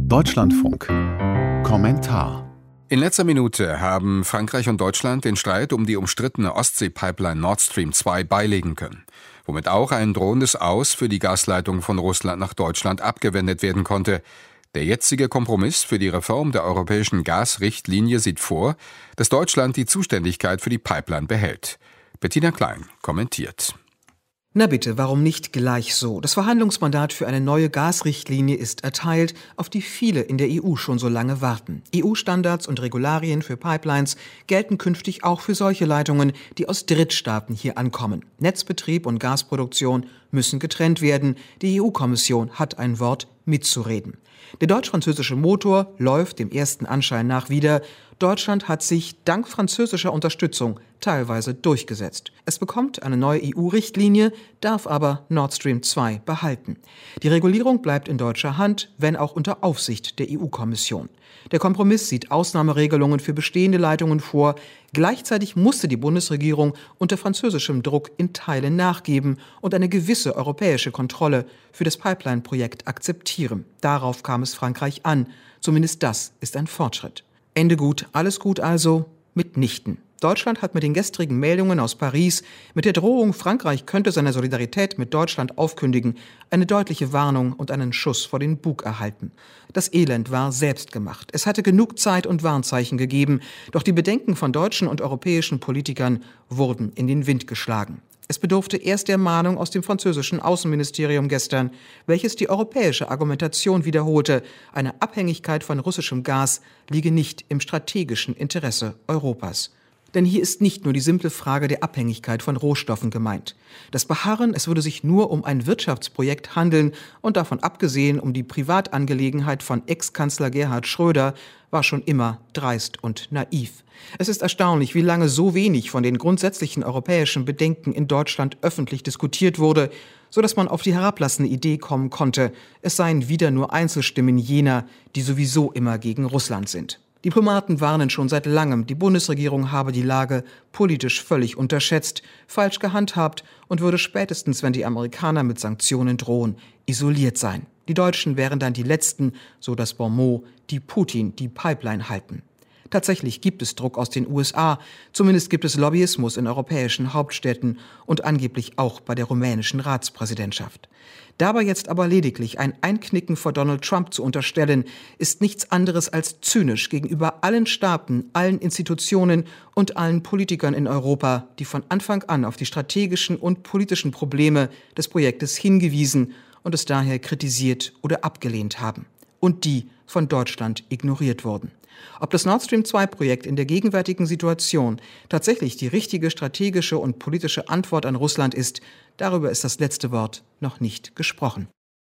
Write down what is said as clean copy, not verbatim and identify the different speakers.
Speaker 1: Deutschlandfunk. Kommentar.
Speaker 2: In letzter Minute haben Frankreich und Deutschland den Streit um die umstrittene Ostsee-Pipeline Nord Stream 2 beilegen können, womit auch ein drohendes Aus für die Gasleitung von Russland nach Deutschland abgewendet werden konnte. Der jetzige Kompromiss für die Reform der europäischen Gasrichtlinie sieht vor, dass Deutschland die Zuständigkeit für die Pipeline behält. Bettina Klein kommentiert.
Speaker 3: Na bitte, warum nicht gleich so? Das Verhandlungsmandat für eine neue Gasrichtlinie ist erteilt, auf die viele in der EU schon so lange warten. EU-Standards und Regularien für Pipelines gelten künftig auch für solche Leitungen, die aus Drittstaaten hier ankommen. Netzbetrieb und Gasproduktion müssen getrennt werden. Die EU-Kommission hat ein Wort mitzureden. Der deutsch-französische Motor läuft dem ersten Anschein nach wieder. Deutschland hat sich dank französischer Unterstützung teilweise durchgesetzt. Es bekommt eine neue EU-Richtlinie, darf aber Nord Stream 2 behalten. Die Regulierung bleibt in deutscher Hand, wenn auch unter Aufsicht der EU-Kommission. Der Kompromiss sieht Ausnahmeregelungen für bestehende Leitungen vor. Gleichzeitig musste die Bundesregierung unter französischem Druck in Teilen nachgeben und eine gewisse europäische Kontrolle für das Pipeline-Projekt akzeptieren. Darauf kam es Frankreich an. Zumindest das ist ein Fortschritt. Ende gut, alles gut also? Mitnichten. Deutschland hat mit den gestrigen Meldungen aus Paris, mit der Drohung, Frankreich könnte seine Solidarität mit Deutschland aufkündigen, eine deutliche Warnung und einen Schuss vor den Bug erhalten. Das Elend war selbstgemacht. Es hatte genug Zeit und Warnzeichen gegeben, doch die Bedenken von deutschen und europäischen Politikern wurden in den Wind geschlagen. Es bedurfte erst der Mahnung aus dem französischen Außenministerium gestern, welches die europäische Argumentation wiederholte, eine Abhängigkeit von russischem Gas liege nicht im strategischen Interesse Europas. Denn hier ist nicht nur die simple Frage der Abhängigkeit von Rohstoffen gemeint. Das Beharren, es würde sich nur um ein Wirtschaftsprojekt handeln und davon abgesehen um die Privatangelegenheit von Ex-Kanzler Gerhard Schröder, war schon immer dreist und naiv. Es ist erstaunlich, wie lange so wenig von den grundsätzlichen europäischen Bedenken in Deutschland öffentlich diskutiert wurde, so dass man auf die herablassende Idee kommen konnte, es seien wieder nur Einzelstimmen jener, die sowieso immer gegen Russland sind. Diplomaten warnen schon seit langem, die Bundesregierung habe die Lage politisch völlig unterschätzt, falsch gehandhabt und würde spätestens, wenn die Amerikaner mit Sanktionen drohen, isoliert sein. Die Deutschen wären dann die Letzten, so das Bon mot, die Putin die Pipeline halten. Tatsächlich gibt es Druck aus den USA, zumindest gibt es Lobbyismus in europäischen Hauptstädten und angeblich auch bei der rumänischen Ratspräsidentschaft. Dabei jetzt aber lediglich ein Einknicken vor Donald Trump zu unterstellen, ist nichts anderes als zynisch gegenüber allen Staaten, allen Institutionen und allen Politikern in Europa, die von Anfang an auf die strategischen und politischen Probleme des Projektes hingewiesen und es daher kritisiert oder abgelehnt haben. Und die von Deutschland ignoriert wurden. Ob das Nord Stream 2-Projekt in der gegenwärtigen Situation tatsächlich die richtige strategische und politische Antwort an Russland ist, darüber ist das letzte Wort noch nicht gesprochen.